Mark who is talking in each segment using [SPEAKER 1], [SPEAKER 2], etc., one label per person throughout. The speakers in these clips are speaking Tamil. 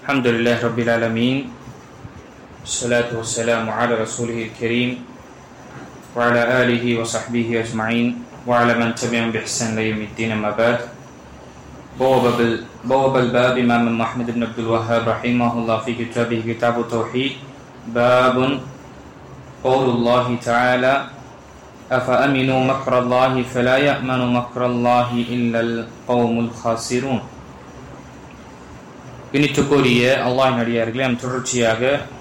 [SPEAKER 1] Alhamdulillah Rabbil Alameen. Salatu wassalamu ala rasulihil kareem wa ala alihi wa sahbihi ajma'in wa ala man tabi'ahum bi ihsan ila yawmiddin, amma ba'd. بواب الباب إمام محمد بن عبد الوهاب رحمه الله في كتابه كتاب التوحيد. باب قول الله تعالى أفأمنوا مكر الله فلا يأمن مكر الله إلا القوم الخاسرون. இனித்துக்குரிய அல்லாஹ்வின் அடியார்களே, நாம் தொடர்ச்சியாக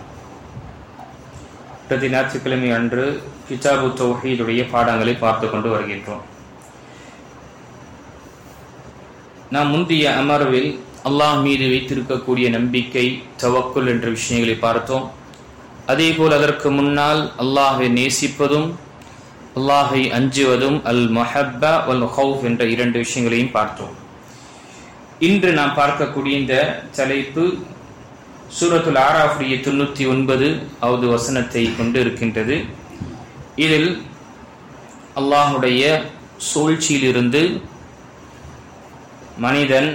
[SPEAKER 1] பிரதி ஞாயிற்றுக்கிழமை அன்று கிதாபு தௌஹீதுடைய பாடங்களை பார்த்து கொண்டு வருகின்றோம். நாம் முந்தைய அமர்வில் அல்லாஹ் மீது வைத்திருக்கக்கூடிய நம்பிக்கை, தவக்குல் என்ற விஷயங்களை பார்த்தோம். அதேபோல் அதற்கு முன்னால் அல்லாஹை நேசிப்பதும் அல்லாஹை அஞ்சுவதும் அல் மஹப்பா வல் ஹவுஃப் என்ற இரண்டு விஷயங்களையும் பார்த்தோம். இன்று நாம் பார்க்கக்கூடிய இந்த தலைப்பு சூரத்துல் ஆராஃபுடைய 99வது வசனத்தை கொண்டு இருக்கின்றது. இதில் அல்லாஹுடைய சூழ்ச்சியிலிருந்து மனிதன்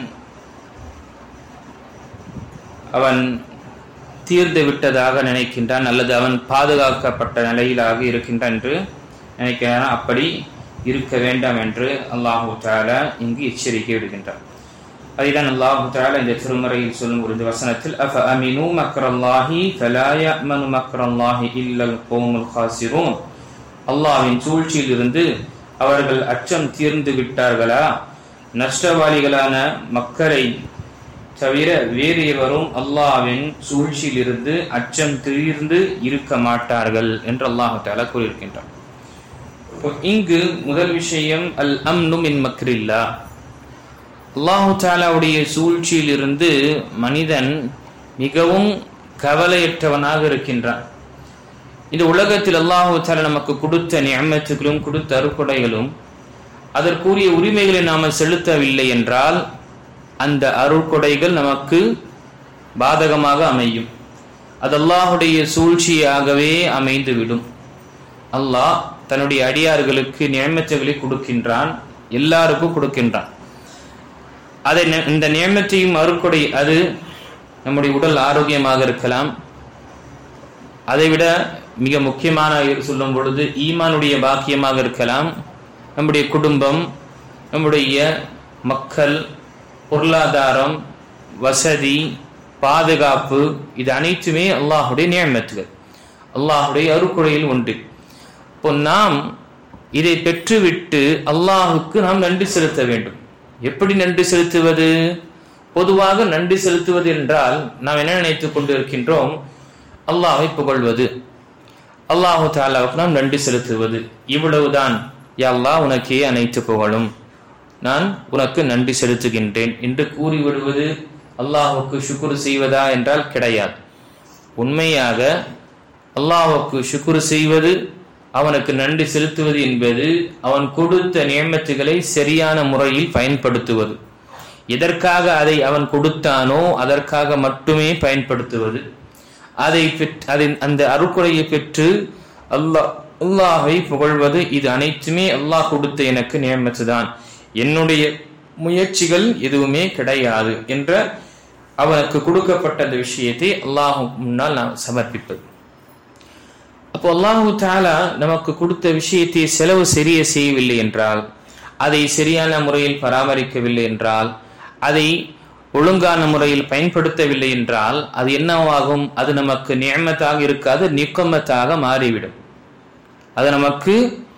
[SPEAKER 1] அவன் தீர்ந்து விட்டதாக நினைக்கின்றான், அல்லது அவன் பாதுகாக்கப்பட்ட நிலையிலாக இருக்கின்றான் என்று நினைக்கிறான். அப்படி இருக்க வேண்டாம் என்று அல்லாஹு தஆலா இங்கு எச்சரிக்கை விடுகின்றான். அதுதான் அல்லாஹு தஆலா இந்த திருமறையில் சொல்லும் ஒரு வசனத்தில் அஃபஅமினு மக்ரல்லாஹி ஃபலா யஅமனு மக்ரல்லாஹி இல்லல் கௌமுல் காசிரூன். அல்லாஹ்வின் சூழ்ச்சியிலிருந்து அவர்கள் அச்சம் தீர்ந்து விட்டார்களா? நஷ்டவாளிகளான மக்களை தவிர வேறு எவரும் அல்லாஹ்வின் சூழ்ச்சியிலிருந்து அச்சம் தீர்ந்து இருக்க மாட்டார்கள் என்று அல்லாஹ் தஆலா கூறியிருக்கின்றார். இங்கு முதல் விஷயம் அல் அம்னு மின் மக்ரில்லா. அல்லாஹ் தஆலாவுடைய சூழ்ச்சியிலிருந்து மனிதன் மிகவும் கவலையற்றவனாக இருக்கின்றான். இந்த உலகத்தில் அல்லாஹ் தஆலா நமக்கு கொடுத்த நிஅமத்துகளும் கொடுத்த அருட்கொடைகளும் அதற்குரிய உரிமைகளை நாம் செலுத்தவில்லை என்றால் அந்த அருட்கொடைகள் நமக்கு பாதகமாக அமையும். அது அல்லாஹுடைய சூழ்ச்சியாகவே அமைந்துவிடும். அல்லாஹ் தன்னுடைய அடியார்களுக்கு நியமத்துகளை கொடுக்கின்றான், எல்லாருக்கும் கொடுக்கின்றான். அதை இந்த நியமத்தையும் அருட்கொடை, அது நம்முடைய உடல் ஆரோக்கியமாக இருக்கலாம். அதைவிட மிக முக்கியமான சொல்லும் பொழுது ஈமானுடைய பாக்கியமாக இருக்கலாம். நம்முடைய குடும்பம், நம்முடைய மக்கள், பொருளாதாரம், வசதி, பாதுகாப்பு, இது அனைத்துமே அல்லாஹுடைய நியமத்துகள், அல்லாஹுடைய அருட்கொடையில் ஒன்று. இப்போ நாம் இதை பெற்றுவிட்டு அல்லாஹுக்கு நாம் நன்றி செலுத்த வேண்டும். எப்படி நன்றி செலுத்துவது? பொதுவாக நன்றி செலுத்துவது என்றால் நாம் என்ன நினைத்துக் கொண்டு இருக்கின்றோம்? அல்லாஹை புகழ்வது, அல்லாஹு தஆலாவுக்கு நாம் நன்றி செலுத்துவது, இவ்வளவுதான். யா அல்லாஹ், உனக்கே அனைத்து புகழும், நான் உனக்கு நன்றி செலுத்துகின்றேன் என்று கூறிவிடுவது அல்லாஹுக்கு ஷுக்ர் செய்வதா என்றால் கிடையாது. உண்மையாக அல்லாஹுக்கு ஷுக்ர் செய்வது, அவனுக்கு நன்றி செலுத்துவது என்பது அவன் கொடுத்த நியமத்துகளை சரியான முறையில் பயன்படுத்துவது. எதற்காக அதை அவன் கொடுத்தானோ அதற்காக மட்டுமே பயன்படுத்துவது. அந்த அருட்கொடையை பெற்று அல்லாஹை புகழ்வது, இது அனைத்துமே அல்லாஹ் கொடுத்த எனக்கு நியமத்து தான், என்னுடைய முயற்சிகள் எதுவுமே கிடையாது என்ற அவனுக்கு கொடுக்கப்பட்ட அந்த விஷயத்தை அல்லாஹ் முன்னால் நாம் சமர்ப்பிப்பது. அப்போ அல்லாஹு தஆலா நமக்கு கொடுத்த விஷயத்தை செலவு சரிய செய்யவில்லை என்றால், அதை சரியான முறையில் பராமரிக்கவில்லை என்றால், அதை ஒழுங்கான முறையில் பயன்படுத்தவில்லை என்றால் அது என்னவாகும்? அது நமக்கு நிஅமத்தாக இருக்காது, நிக்கமத்தாக மாறிவிடும். அது நமக்கு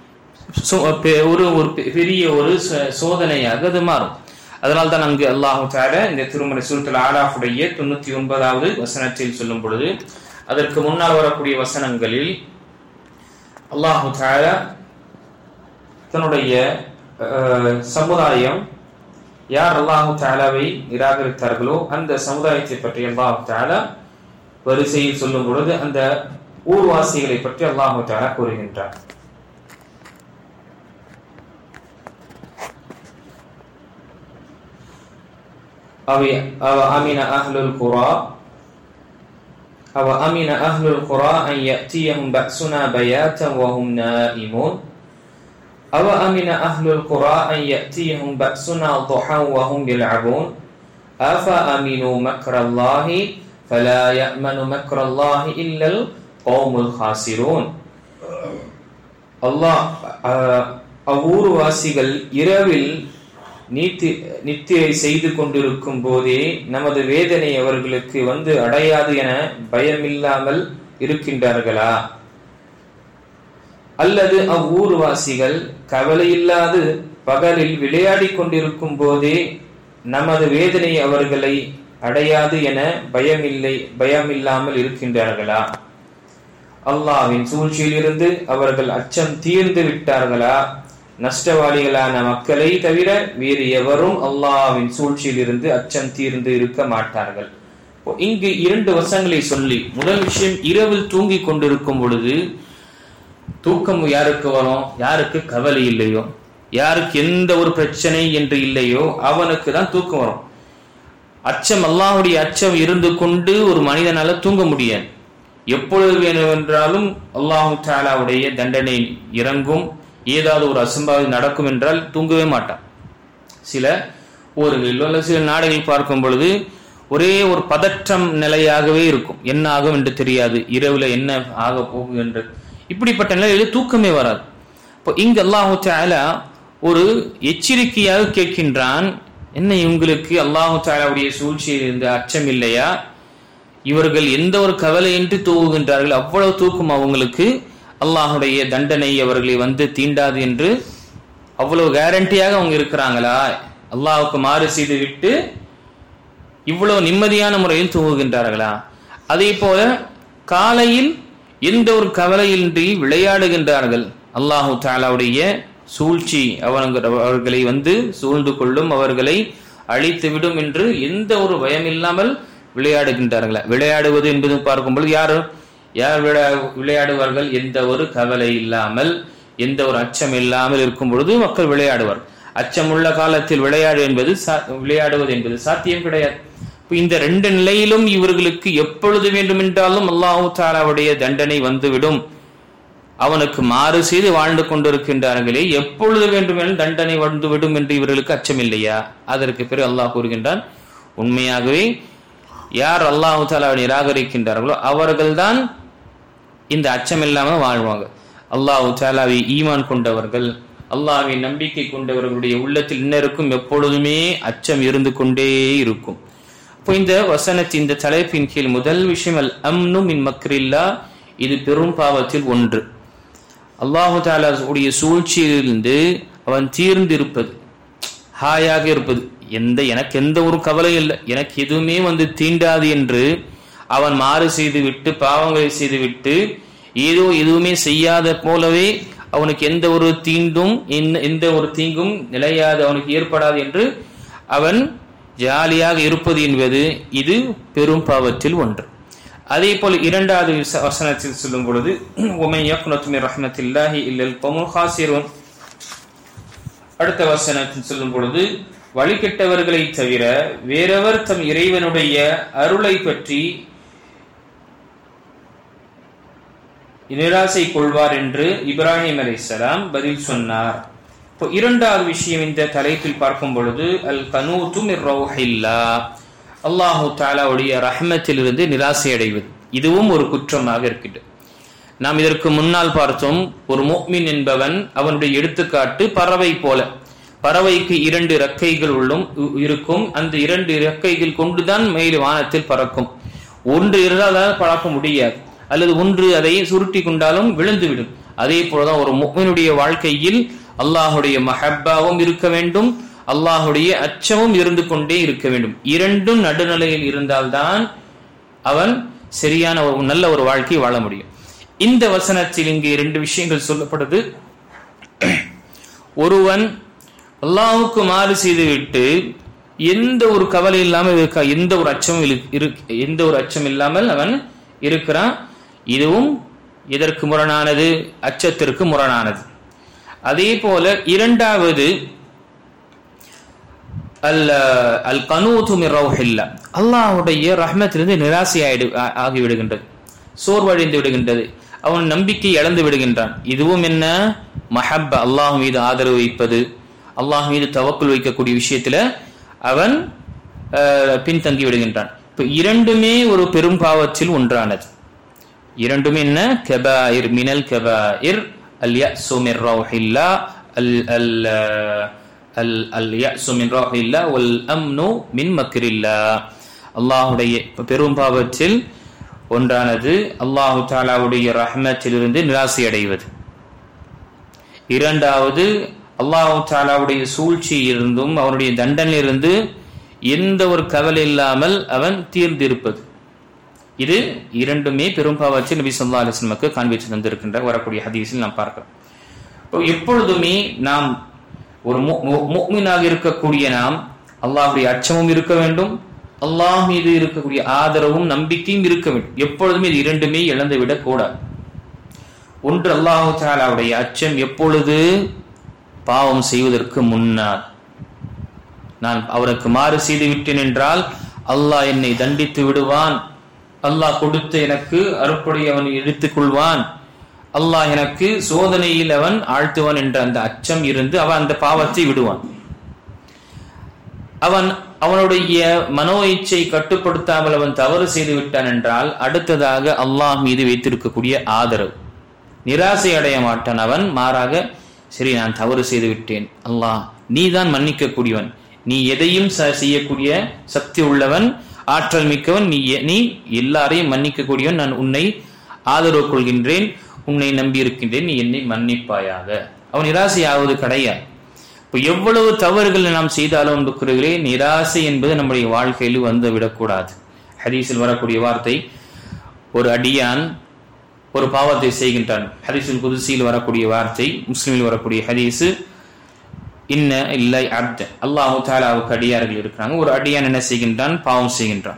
[SPEAKER 1] ஒரு பெரிய ஒரு சோதனையாக அது மாறும். அதனால் தான் அங்கு அல்லாஹு தஆலா இந்த திருமறை சூரத்துல் ஆராஃபுடைய 99வது வசனத்தில் சொல்லும் பொழுது, அதற்கு முன்னால் வரக்கூடிய வசனங்களில் அல்லாஹு தஆலா தன்னுடைய சமுதாயம் யார் அல்லாஹு தஆலாவை நிராகரித்தார்களோ அந்த சமுதாயத்தை பற்றி அல்லாஹு தஆலா வரிசையில் சொல்லும் பொழுது அந்த ஊர்வாசிகளை பற்றி அல்லாஹு தஆலா கூறுகின்றார். أَوَأَمِنَ أَهْلُ الْقُرَىٰ أَنْ يَأْتِيَهُمْ بَأْسُنَا بَيَاتًا وَهُمْ نَائِمُونَ أَوَأَمِنَ أَهْلُ الْقُرَىٰ أَنْ يَأْتِيَهُمْ بَأْسُنَا ضُحًى وَهُمْ يَلْعَبُونَ أفأمنوا مكر الله فلا يأمن مكر الله إلا القوم الخاسرون. அல்லாஹ் அவ்வூர்வாசிகள் இரவில் நித்திரை செய்து கொண்டிருக்கும் போதே நமது வேதனை அவர்களுக்கு வந்து அடையாது என பயமில்லாமல் இருக்கின்றார்களா? அல்லது அவ்வூர்வாசிகள் கவலையில்லாது பகலில் விளையாடி கொண்டிருக்கும் போதே நமது வேதனை அவர்களை அடையாது என பயமில்லாமல் இருக்கின்றார்களா? அல்லாஹ்வின் சூழ்ச்சியில் இருந்து அவர்கள் அச்சம் தீர்ந்து விட்டார்களா? நஷ்டவாளிகளான மக்களை தவிர வேறு எவரும் அல்லாஹ்வின் சூழ்ச்சியில் இருந்து அச்சம் தீர்ந்து இருக்க மாட்டார்கள். இங்கு 2 வசனங்களை சொல்லி, முதல் விஷயம், இரவில் தூங்கி கொண்டிருக்கும் பொழுது தூக்கம் யாருக்கு வரும்? யாருக்கு கவலை இல்லையோ, யாருக்கு எந்த ஒரு பிரச்சனை என்று இல்லையோ அவனுக்கு தான் தூக்கம் வரும். அச்சம், அல்லாஹ்வுடைய அச்சம் இருந்து கொண்டு ஒரு மனிதனால தூங்க முடியாது. எப்பொழுது வேண்டுமென்றாலும் அல்லாஹு தஆலாவுடைய தண்டனை இறங்கும், ஏதாவது ஒரு அசம்பாவிதம் நடக்கும் என்றால் தூங்கவே மாட்டான். சில ஊர்களில் சில நாடுகளில் பார்க்கும் பொழுது ஒரே ஒரு பதற்றம் நிலையாகவே இருக்கும். என்ன ஆகும் என்று தெரியாது, இரவுல என்ன ஆக போகுகின்றது, இப்படிப்பட்ட நிலையில் தூக்கமே வராது. இப்போ இங்கு அல்லாஹு தஆலா ஒரு எச்சரிக்கையாக கேட்கின்றான், என்ன இவங்களுக்கு அல்லாஹு தஆலாவுடைய சூழ்ச்சியில் இருந்து அச்சம் இல்லையா? இவர்கள் எந்த ஒரு கவலையின்றி தூங்குகின்றார்கள், அவ்வளவு தூக்கம் அவங்களுக்கு அல்லாஹுடைய தண்டனை அவர்களை வந்து தீண்டாது என்று அவ்வளவு கேரண்டியாக அவங்க இருக்கிறாங்களா? அல்லாஹுக்கு மாறு செய்து விட்டு இவ்வளவு நிம்மதியான முறையில் தூங்குகின்றார்களா? அதே போல காலையில் எந்த ஒரு கவலையின்றி விளையாடுகின்றார்கள். அல்லாஹு தஆலாவுடைய சூழ்ச்சி அவர்களை வந்து சூழ்ந்து கொள்ளும், அவர்களை அழித்து விடும் என்று எந்த ஒரு பயமில்லாமல் விளையாடுகின்றார்களா? விளையாடுவது என்பது பார்க்கும்போது யார் விளையாடுவார்கள்? எந்த ஒரு கவலை இல்லாமல், எந்த ஒரு அச்சம் இல்லாமல் இருக்கும் பொழுது மக்கள் விளையாடுவார். அச்சமுள்ள காலத்தில் விளையாடுவது என்பது சாத்தியம் கிடையாது. இந்த 2 நிலையிலும் இவர்களுக்கு எப்பொழுது வேண்டுமென்றாலும் அல்லாஹு தஆலாவுடைய தண்டனை வந்துவிடும். அவனுக்கு மாறு செய்து வாழ்ந்து கொண்டிருக்கின்றார்களே, எப்பொழுது வேண்டுமென்றாலும் தண்டனை வந்துவிடும் என்று இவர்களுக்கு அச்சம் இல்லையா? அதற்கு பிறகு அல்லாஹ் கூறுகின்றான், உண்மையாகவே யார் அல்லாஹு தஆலாவை நிராகரிக்கின்றார்களோ அவர்கள்தான் இந்த அச்சம் இல்லாமல் வாழ்வாங்க. அல்லாஹு தஆலாவை ஈமான் கொண்டவர்கள், அல்லாஹ்வை நம்பிக்கை கொண்டவர்களுடைய உள்ளத்தில் இன்னருக்கும் எப்பொழுதுமே அச்சம் இருந்து கொண்டே இருக்கும். இப்போ இந்த வசனத்தின் இந்த தலைப்பின் கீழ் முதல் விஷயம் அல் அம்னு மின் மக்ரில்லா, இது பெரும் பாவத்தில் ஒன்று. அல்லாஹு தஆலா உடைய சூழ்ச்சியிலிருந்து அவன் தீர்ந்து இருப்பது, ஹாயாக இருப்பது, எனக்கு எந்த ஒரு கவலை இல்லை, எனக்கு எதுவுமே வந்து தீண்டாது என்று அவன் மாறு செய்து விட்டு பாவங்களை செய்து விட்டு எதுவுமே செய்யாத போலவே அவனுக்கு எந்த ஒரு தீங்கும் நிலையாது, அவனுக்கு ஏற்படாது என்று அவன் ஜாலியாக இருப்பது என்பது இது பெரும் பாவத்தில் ஒன்று. அதே போல 2வது வசனத்தில் சொல்லும் பொழுது உமை யக்னது மின் ரஹ்மத்தில்லாஹி இல்லல் கௌமுல் ஹாசிரூன், அடுத்த வசனத்தில் சொல்லும் பொழுது வழிகெட்டவர்களை தவிர வேறவர் தம் இறைவனுடைய அருளை பற்றி நிராசை கொள்வார் என்று இப்ராஹிம் அலைஹிஸ்ஸலாம் பதில் சொன்னார். இப்போ 2வது விஷயம் இந்த தலைப்பில் பார்க்கும் பொழுது அல் கனூது மிர் ரௌஹில்லாஹ், அல்லாஹு தஆலாவுடைய ரஹ்மத்திலிருந்து நிராசை அடைவது, இதுவும் ஒரு குற்றமாக இருக்கிறது. நாம் இதற்கு முன்னால் பார்த்தோம், ஒரு முஃமின் என்பவன் அவனுடைய எடுத்துக்காட்டு பறவை போல. பறவைக்கு 2 இறக்கைகள் இருக்கும். அந்த 2 இறக்கைகள் கொண்டுதான் மேல் வானத்தில் பறக்கும். ஒன்று இருந்தால் பறக்க முடியாது, அல்லது ஒன்று அதை சுருட்டி கொண்டாலும் விழுந்துவிடும். அதே போலதான் ஒரு முஃமினுடைய வாழ்க்கையில் அல்லாஹுடைய மஹப்பாவும் இருக்க வேண்டும், அல்லாஹுடைய அச்சமும் இருந்து கொண்டே இருக்க வேண்டும். 2ம் நடுநிலையில் இருந்தால்தான் அவன் சரியான நல்ல ஒரு வாழ்க்கை வாழ முடியும். இந்த வசனத்தில் இங்கு 2 விஷயங்கள் சொல்லப்படுது. ஒருவன் அல்லாஹுக்கு மாறு செய்துவிட்டு எந்த ஒரு கவலை இல்லாமல் இருக்கா, எந்த ஒரு அச்சம் இல்லாமல் அவன் இருக்கிறான், இதுவும் இதற்கு முரணானது, அச்சத்திற்கு முரணானது. அதே போல 2வது அல் கனூது மிர் ரௌஹில்லாஹ், அல்லாஹ்வுடைய ரஹ்மத்திலிருந்து நிராசை ஆகிவிடுகின்றது, சோர்வடைந்து விடுகின்றது, அவன் நம்பிக்கை இழந்து விடுகின்றான். இதுவும் என்ன? மஹப்பா, அல்லாஹ் மீது ஆதரவு வைப்பது, அல்லாஹ் மீது தவக்குல் வைக்கக்கூடிய விஷயத்துல அவன் பின்தங்கி விடுகின்றான். இப்ப இரண்டுமே ஒரு பெரும் பாவத்தில் ஒன்றானது. இரண்டுமே என்ன? கபாயிர் மினல் கபாயிர் அல் யஸு மின் ரௌஹில்லாஹ் அல் யஸு மின் ரௌஹில்லாஹ் வல் அம்னு மின் மக்ரில்லாஹ். அல்லாஹ்வுடைய பெரும் பாவத்தில் ஒன்றானது அல்லாஹ் தஆலாவுடைய ரஹ்மத்திலிருந்து நிராசை அடைவது. இரண்டாவது அல்லாஹ் தஆலாவுடைய சூழ்ச்சியிலிருந்தும் அவனுடைய தண்டனையிலிருந்து எந்த ஒரு கவலை இல்லாமல் அவன் தீர்ந்திருப்பது. இது இரண்டுமே பெரும் பாவத்தில் நபி ஸல்லல்லாஹு அலைஹி வஸல்லம் காண்பித்து தந்திருக்கின்ற வரக்கூடிய ஹதீஸில் நாம் பார்க்கிறோம். எப்பொழுதுமே நாம் ஒரு முஃமினாக இருக்கக்கூடிய நாம் அல்லாஹ்வுடைய அச்சமும் இருக்க வேண்டும், அல்லாஹ் மீது இருக்கக்கூடிய ஆதரவும் நம்பிக்கையும் இருக்க வேண்டும். எப்பொழுதுமே இது இரண்டுமே இழந்து விடக் கூடாது. ஒன்று அல்லாஹ் தஆலாவுடைய அச்சம். எப்பொழுது? பாவம் செய்வதற்கு முன்னால். நான் அவருக்கு மாறு செய்து விட்டேன் என்றால் அல்லாஹ் என்னை தண்டித்து விடுவான், அல்லாஹ் கொடுத்து எனக்கு அருட்படை அவன் எடுத்துக் கொள்வான், அல்லாஹ் எனக்கு சோதனையில் அவன் ஆழ்த்துவான் என்ற அந்த அச்சம் இருந்து அவன் அந்த பாவத்தை விடுவான். அவனுடைய மனோ இச்சை கட்டுப்படுத்தாமல் அவன் தவறு செய்து விட்டான் என்றால் அடுத்ததாக அல்லாஹ் மீது வைத்திருக்கக்கூடிய ஆதரவு, நிராசை அடைய மாட்டான். அவன் மாறாக, சரி நான் தவறு செய்து விட்டேன், அல்லாஹ் நீ தான் மன்னிக்க கூடியவன், நீ எதையும் செய்யக்கூடிய சக்தி உள்ளவன், ஆற்றல் மிக்கவன், நீ எல்லாரையும் மன்னிக்க கூடியவன், நான் உன்னை ஆதரவு கொள்கின்றேன், உன்னை நம்பி இருக்கின்றேன், நீ என்னை மன்னிப்பாயாக. அவன் நிராசை ஆவது கிடையாது. இப்போ எவ்வளவு தவறுகள் நாம் செய்தாலும் இருக்கிறே, நிராசை என்பது நம்முடைய வாழ்க்கையில் வந்து விடக்கூடாது. ஹதீஸில் வரக்கூடிய வார்த்தை, ஒரு அடியான் ஒரு பாவத்தை செய்கின்றான். ஹதீஸுல் குதுஸியில் வரக்கூடிய வார்த்தை, முஸ்லிமில் வரக்கூடிய ஹதீஸு, இன்ன இல்லை அப்த, அல்லாஹு தஆலாவுக்கு அடியார்கள் இருக்கிறாங்க. ஒரு அடியான் என்ன செய்கின்றான்? பாவம் செய்கின்றான்.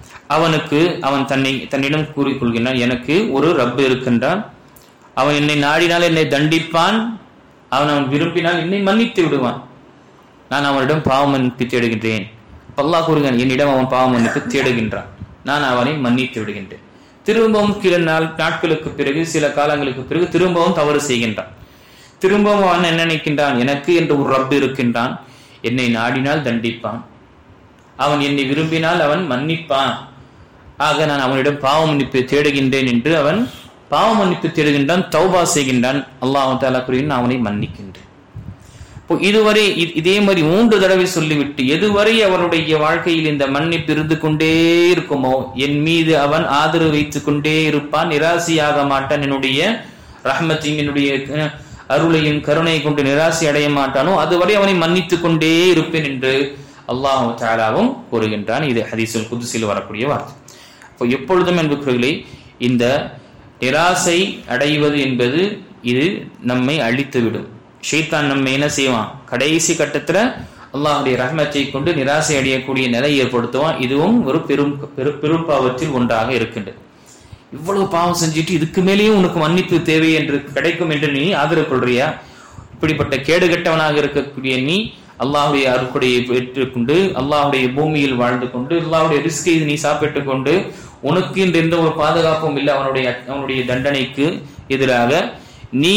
[SPEAKER 1] அவன் தன்னிடம் கூறிக்கொள்கின்றான், எனக்கு ஒரு ரப்பு இருக்கின்றான், அவன் என்னை நாடினால் என்னை தண்டிப்பான், அவன் விரும்பினால் என்னை மன்னித்து விடுவான், நான் அவனிடம் பாவ மன்னிப்பு தேடுகின்றேன். அல்லாஹ் கூறுகிறான், என்னிடம் அவன் பாவ மன்னிப்பு தேடுகின்றான், நான் அவனை மன்னித்து விடுகின்றேன். திரும்பவும் சில நாட்களுக்கு பிறகு, சில காலங்களுக்கு பிறகு திரும்பவும் தவறு செய்கின்றான். திரும்பவும் அவன் என்ன நினைக்கின்றான்? எனக்கு என்று ஒரு ரப்பு இருக்கின்றான், என்னை நாடினால் தண்டிப்பான், அவன் என்னை விரும்பினால் அவன் மன்னிப்பான், ஆக நான் அவனிடம் பாவ மன்னிப்பு தேடுகின்றேன் என்று அவன் பாவ மன்னிப்பு தேடுகின்றான், தௌபா செய்கின்றான். அல்லாஹ் தஆலா கூறுகிறான், அவனை மன்னிக்கின்றேன். இதுவரை இதே மாதிரி 3 தடவை சொல்லிவிட்டு எதுவரை அவனுடைய வாழ்க்கையில் இந்த மன்னிப்பு இருந்து கொண்டே இருக்குமோ, என் மீது அவன் ஆதரவு வைத்துக் கொண்டே இருப்பான், நிராசையாக மாட்டான், என்னுடைய ரஹ்மத்தையும் என்னுடைய அருளையும் கருணை கொண்டு நிராசை அடைய மாட்டானோ அதுவரை அவனை மன்னித்துக் கொண்டே இருப்பேன் என்று அல்லாஹ் தஆலாவும் கூறுகின்றான். இது ஹதீஸுல் குதுஸில் வரக்கூடிய வார்த்தை. இப்போ எப்பொழுதும் என்பவர்களே, இந்த நிராசை அடைவது என்பது இது நம்மை அழித்துவிடும். ஷைத்தான் நம்மை என்ன செய்வான்? கடைசி கட்டத்துல அல்லாஹ்வுடைய ரஹ்மத்தை கொண்டு நிராசை அடையக்கூடிய நிலை ஏற்படுத்துவான். இதுவும் ஒரு பெரும் பாவத்தில் ஒன்றாக இருக்கின்றது. இவ்வளவு பாவம் செஞ்சுட்டு இதுக்கு மேலேயும் உனக்கு மன்னிப்பு தேவை என்று கிடைக்கும் என்று நீ ஆதரவு கொள்றியா? இப்படிப்பட்ட கேடுகட்டவனாக இருக்கக்கூடிய நீ அல்லாஹ்வுடைய அருட்கொடையை பெற்றுக்கொண்டு, அல்லாஹ்வுடைய பூமியில் வாழ்ந்து கொண்டு, அல்லாஹ்வுடைய ரிஸ்கை நீ சாப்பிட்டுக் கொண்டு, உனக்கு என்ற எந்த ஒரு பாதுகாப்பும் இல்லை அவனுடைய தண்டனைக்கு எதிராக, நீ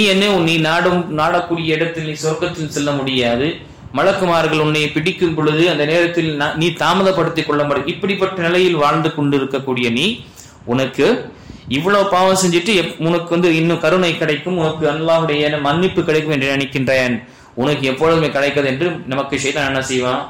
[SPEAKER 1] நாடக்கூடிய இடத்தில் நீ சொர்க்கத்தில் செல்ல முடியாது, மலக்குமார்கள் உன்னை பிடிக்கும் பொழுது அந்த நேரத்தில் நீ தாமதப்படுத்திக் கொள்ள முடியாது. இப்படிப்பட்ட நிலையில் வாழ்ந்து கொண்டு இருக்கக்கூடிய நீ, உனக்கு இவ்வளவு பாவம் செஞ்சுட்டு உனக்கு இன்னும் கருணை கிடைக்கும், உனக்கு அல்லாஹ்வுடைய மன்னிப்பு கிடைக்கும் என்று நினைக்கின்றேன், உனக்கு எப்பொழுதுமே கிடைக்காது என்று நமக்கு ஷைத்தான் என்ன செய்வான்?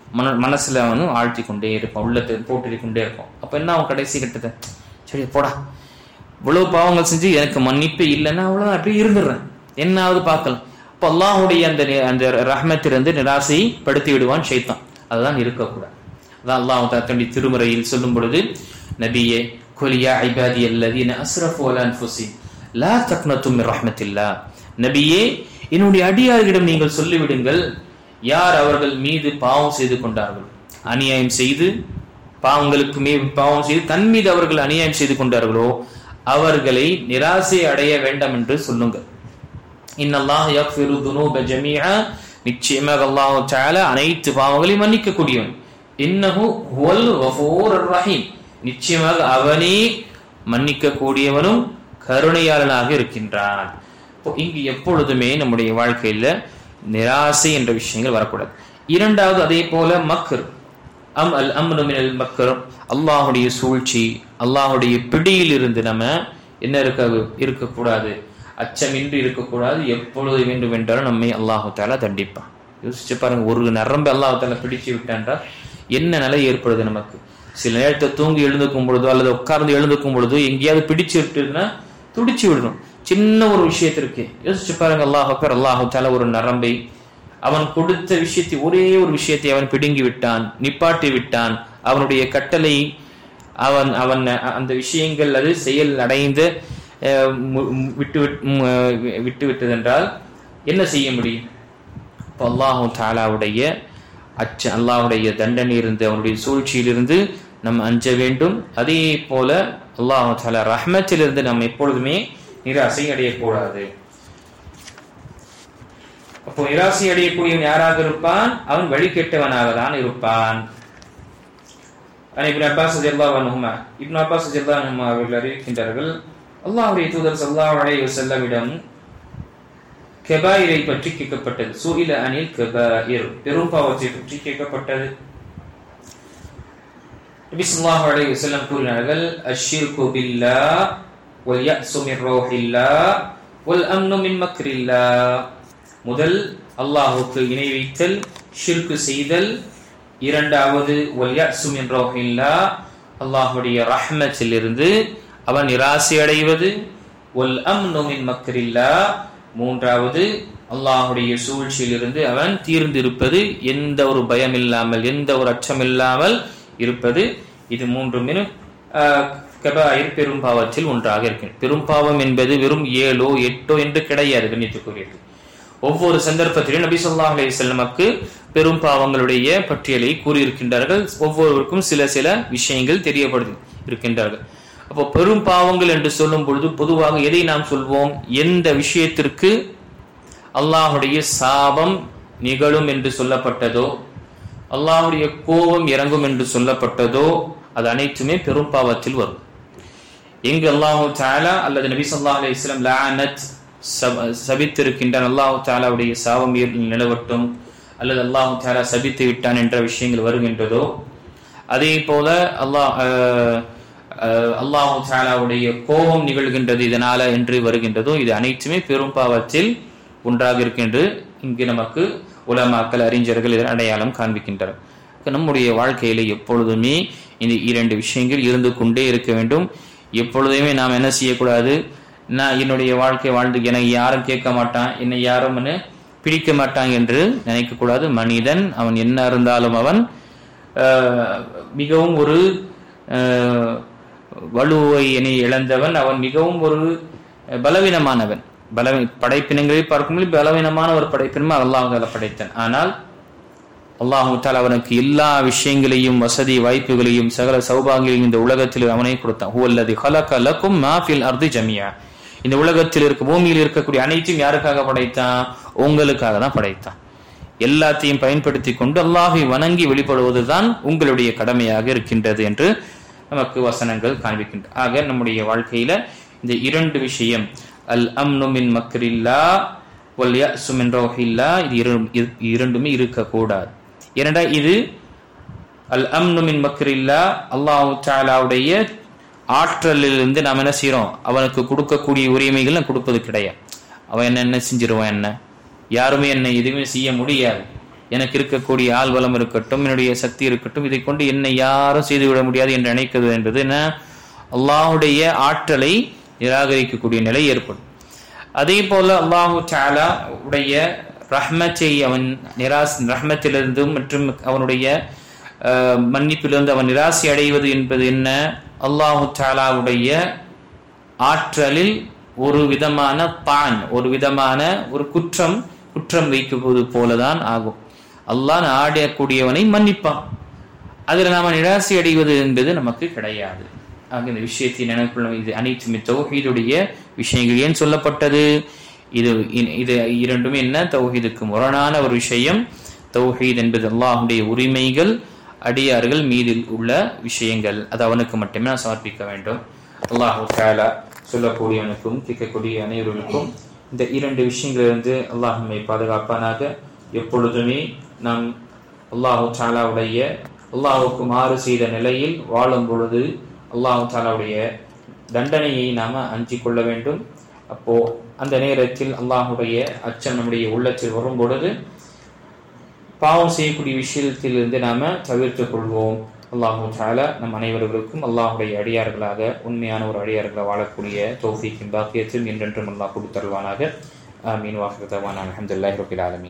[SPEAKER 1] மனசுல ஆழ்த்தி கொண்டே இருப்பான், உள்ளத்தை போட்டு கொண்டே இருப்பான். அப்ப என்ன அவன் கடைசி கட்டத்தை, சரி போடா, இவ்வளவு பாவங்கள் செஞ்சு எனக்கு மன்னிப்பே இல்லைன்னா அவ்வளவு அப்படியே இருந்துடுறேன், என்னாவது பார்க்கலாம். அப்ப அல்லாஹ்வுடைய அந்த ரஹ்மத்திலிருந்து நிராசை படுத்தி விடுவான் ஷைத்தான். அதுதான் இருக்கக்கூடாது. அதான் அல்லாஹ் தன்னுடைய திருமறையில் சொல்லும் பொழுது, நபியே குல் யா இபாதியல்லதீன அஸ்ரஃபு அலா அன்ஃபுஸிஹிம் லா தக்னது மின் ரஹ்மத்தில்லாஹ், நபியே என்னுடைய அடியார்களிடம் நீங்கள் சொல்லிவிடுங்கள், யார் அவர்கள் மீது பாவம் செய்து கொண்டார்கள், அநியாயம் செய்து பாவங்களுக்கு பாவம் செய்து தன் மீது அவர்கள் அநியாயம் செய்து கொண்டார்களோ அவர்களை நிராசை அடைய வேண்டாம் என்று சொல்லுங்கள். இன்னல்லாஹ் யக்ஃபிரு துனூப ஜமீஆ, நிச்சயமாக அல்லாஹ் தஆலா அனைத்து பாவங்களையும் மன்னிக்க கூடியவன். இன்னஹு ஹுவல் கஃபூருர் ரஹீம், நிச்சயமாக அவனே மன்னிக்க கூடியவனும் கருணையாளனாக இருக்கின்றான். இங்கு எப்பொழுதுமே நம்முடைய வாழ்க்கையில நிராசை என்ற விஷயங்கள் வரக்கூடாது. இரண்டாவது, அதே போல மக்ர், அல் அம்னு மினல் மக்ர், அல்லாஹுடைய சூழ்ச்சி, அல்லாஹுடைய பிடியில் இருந்து நம்ம என்ன இருக்கக்கூடாது, அச்சமின்றி இருக்கக்கூடாது. எப்பொழுது வேண்டும் என்றாலும் நம்மை அல்லாஹு தஆலா தண்டிப்பான். யோசிச்சு பாருங்க, ஒரு நரம்பு அல்லாஹு தஆலா பிடிச்சு விட்டான்றால் என்ன நிலை ஏற்படுது நமக்கு. சில நேரத்தை தூங்கி எழுந்துக்கும் பொழுதோ அல்லது உட்கார்ந்து எழுந்துக்கும் பொழுதோ எங்கேயாவது பிடிச்சு விட்டுதுன்னா துடிச்சு விடணும். சின்ன ஒரு விஷயத்திற்கு யோசிச்சு பாருங்க. அல்லாஹு தஆலா ஒரு நரம்பை அவன் கொடுத்த விஷயத்தை, ஒரே ஒரு விஷயத்தை அவன் பிடுங்கி விட்டான், நிப்பாட்டி விட்டான். அவனுடைய கட்டளை அவன் அந்த விஷயங்கள் அது செயல் அடைந்து விட்டதென்றால் என்ன செய்ய முடியும்? அல்லாஹு தஆலாவுடைய அல்லாஹுடைய தண்டனை இருந்து, அவனுடைய சூழ்ச்சியிலிருந்து நம்ம அஞ்ச வேண்டும். அதே போல அல்லாஹு தஆலா ரஹ்மத்திலிருந்து நம்ம எப்பொழுதுமே நிராசை அடையக்கூடாது. அப்போ நிராசை அடையக்கூடியவன் யாராக இருப்பான்? அவன் வழி கெட்டவனாக தான் இருப்பான். இப்னு அப்பாஸ் ரலியல்லாஹு அன்ஹுமா அவர்கள் அறிவிக்கின்றார்கள், அல்லாஹ்வுடைய தூதர் ஸல்லல்லாஹு அலைஹி வஸல்லமிடம் கபாயிரை பற்றி கேட்கப்பட்டது. சுஇல அனில் கபாயிர், பெரும் பாவத்தை பற்றி கேட்கப்பட்டது. நபி ஸல்லல்லாஹு அலைஹி வஸல்லம் கூறினார்கள், அஷ்ஷிர்கு பில்லாஹ் வல் யஅஸு மின் ரௌஹில்லாஹ் வல் அம்னு மின் மக்ரில்லாஹ். முதல் அல்லாஹ்வுக்கு இணை வைத்தல், ஷிர்க் செய்தல். இரண்டாவது வல் யஅஸு மின் ரௌஹில்லாஹ், அல்லாஹ்வுடைய ரஹ்மத்தில் இருந்து அவன் நிராசை அடைவது. வல் அம்னு மின் மக்ரில்லாஹ், மூன்றாவது அல்லாஹுடைய சூழ்ச்சியிலிருந்து அவன் தீர்ந்திருப்பது, எந்த ஒரு பயம் இல்லாமல், எந்த ஒரு அச்சம் இல்லாமல் இருப்பது. இது மூன்றுமே கபாயிர், பெரும் பாவத்தில் ஒன்றாக இருக்கு. பெரும் பாவம் என்பது வெறும் 7 8 என்று கிடையாது. கண்ணியத்துக்குரியது, ஒவ்வொரு சந்தர்ப்பத்திலும் நபி ஸல்லல்லாஹு அலைஹி வஸல்லமுக்கு பெரும் பாவங்களுடைய பட்டியலை கூறியிருக்கின்றார்கள். ஒவ்வொருவருக்கும் சில சில விஷயங்கள் தெரியப்படுத்தி இருக்கின்றார்கள். அப்போ பெரும் பாவங்கள் என்று சொல்லும் பொழுது பொதுவாக எதை நாம் சொல்வோம்? எந்த விஷயத்திற்கு அல்லாஹுடைய சாபம் நிகழும் என்று சொல்லப்பட்டதோ, அல்லாஹுடைய கோபம் இறங்கும் என்று சொல்லப்பட்டதோ, அது அனைத்துமே பெரும் பாவத்தில் வரும். எங்கு அல்லாஹு தஆலா அல்லது நபி ஸல்லல்லாஹு அலைஹி வஸல்லம் லஅனத் சபித்திருக்கின்றான், அல்லாஹு தஆலாவுடைய சாபம் நிலவட்டும், அல்லது அல்லாஹு தஆலா சபித்து விட்டான் என்ற விஷயங்கள் வருகின்றதோ, அதே போல அல்லாஹு தஆலாவுடைய கோபம் நிகழ்கின்றது இதனால என்று வருகின்றதோ, இது அனைத்துமே பெரும் பாவத்தில் ஒன்றாக இருக்கின்ற இங்கு நமக்கு உலமாக்கள், அறிஞர்கள் இதன் அடையாளம் காண்பிக்கின்றனர். நம்முடைய வாழ்க்கையில எப்பொழுதுமே இந்த 2 விஷயங்கள் இருந்து கொண்டே இருக்க வேண்டும். எப்பொழுதுமே நாம் என்ன செய்யக்கூடாது? நான் என்னுடைய வாழ்க்கை வாழ்ந்து எனக்கு யாரும் கேட்க மாட்டான், என்னை யாரும் பிடிக்க மாட்டான் என்று நினைக்க கூடாது. மனிதன் அவன் என்ன இருந்தாலும் அவன் மிகவும் ஒரு வலுவை இழந்தவன், அவன் மிகவும் ஒரு பலவீனமானவன். படைப்பினங்களை பார்க்கும்போது பலவீனமான ஒரு படைப்பினமா அல்லாஹ் தஆலா படைத்தான். ஆனால் அல்லாஹ் தஆலா அவனுக்கு எல்லா விஷயங்களையும், வசதி வாய்ப்புகளையும், சகல சௌபாகியங்களையும் இந்த உலகத்தில் அவனே கொடுத்தான். ஹுவல்லதி ஹலக லகும் மா ஃபில் அர்தி ஜமியா. இந்த உலகத்தில் இருக்க, பூமியில் இருக்கக்கூடிய அனைத்தையும் யாருக்காக படைத்தான்? உங்களுக்காக தான் படைத்தான். எல்லாத்தையும் பயன்படுத்தி கொண்டு அல்லாஹை வணங்கி வெளிப்படுவதுதான் உங்களுடைய கடமையாக இருக்கின்றது என்று நமக்கு வசனங்கள் காண்பிக்கின்றன. ஆக நம்முடைய வாழ்க்கையில இந்த 2 விஷயம், அல் அம்னு மின் மக்ரில்லாஹ் வல் யஅஸு மின் ரௌஹில்லாஹ், இது இரண்டுமே இருக்கக்கூடாது. ஏனென்றா இது அல் அம்னு மின் மக்ரில்லாஹ், அல்லாஹு தஆலாவுடைய ஆற்றலிலிருந்து நாம் என்ன செய்யறோம்? அவனுக்கு கொடுக்கக்கூடிய உரிமைகள் நான் கொடுப்பது கிடையாது. அவன் என்ன செஞ்சிருவான்? என்ன யாருமே என்னை எதுவுமே செய்ய முடியாது. எனக்கு இருக்கக்கூடிய ஆள்வளம் இருக்கட்டும், என்னுடைய சக்தி இருக்கட்டும், இதை கொண்டு என்னை யாரும் செய்துவிட முடியாது என்று நினைக்கிறது என்பது என்ன? அல்லாஹுடைய ஆற்றலை நிராகரிக்கக்கூடிய நிலை ஏற்படும். அதே போல அல்லாஹு தஆலா உடைய ரஹ்மத்தை அவன் ரஹ்மத்திலிருந்து மற்றும் அவனுடைய மன்னிப்பிலிருந்து அவன் நிராசை அடைவது என்பது என்ன? அல்லாஹு தஆலாவுடைய ஆற்றலில் ஒரு விதமான ஒரு விதமான ஒரு குற்றம் வைக்குவது போலதான் ஆகும். அல்லாஹ் நாடக்கூடியவனை மன்னிப்பான், அதில் நாம நிராசை அடைவது என்பது நமக்கு கிடையாது. ஆக இந்த விஷயத்தை நினைவுள்ள இது அனைத்துமே தௌஹீதுடைய விஷயங்கள். ஏன் சொல்லப்பட்டது? இது இரண்டுமே என்ன? தௌஹீதுக்கு முரணான ஒரு விஷயம். தௌஹீத் என்பது அல்லாஹ்வுடைய உரிமைகள், அடியார்கள் மீதில் உள்ள விஷயங்கள், அது அவனுக்கு மட்டுமே நான் சமர்ப்பிக்க வேண்டும். அல்லாஹ் தஆலா சொல்லக்கூடியவனுக்கும் கேட்கக்கூடிய அனைவர்களுக்கும் இந்த 2 விஷயங்களிலிருந்து அல்லாஹ் நம்மை பாதுகாப்பானாக. எப்பொழுதுமே நாம் அல்லாஹ் தஆலாவுடைய அல்லாஹ்வுக்கு மாறு செய்த நிலையில் வாழும் பொழுது அல்லாஹ் தஆலாவுடைய தண்டனையை நாம அஞ்சிக் கொள்ள வேண்டும். அப்போ அந்த நேரத்தில் அல்லாஹ்வுடைய அச்சம் நம்முடைய உள்ளத்தில் வரும் பொழுது பாவம் செய்யக்கூடிய விஷயத்திலிருந்து நாம தவிர்த்துக் கொள்வோம். அல்லாஹ் தஆலா நம் அனைவருக்கும் அல்லாஹ்வுடைய அடியார்களாக உண்மையான ஒரு அடியார்களாக வாழக்கூடிய தௌஃபீக்கின் பாக்கியத்தையும் என்றென்றும் அல்லாஹ் கொடுத்தருள்வானாக. ஆமீன். வாஹிரு தஅவானா அல்ஹம்துலில்லாஹி ரப்பில் ஆலமீன்.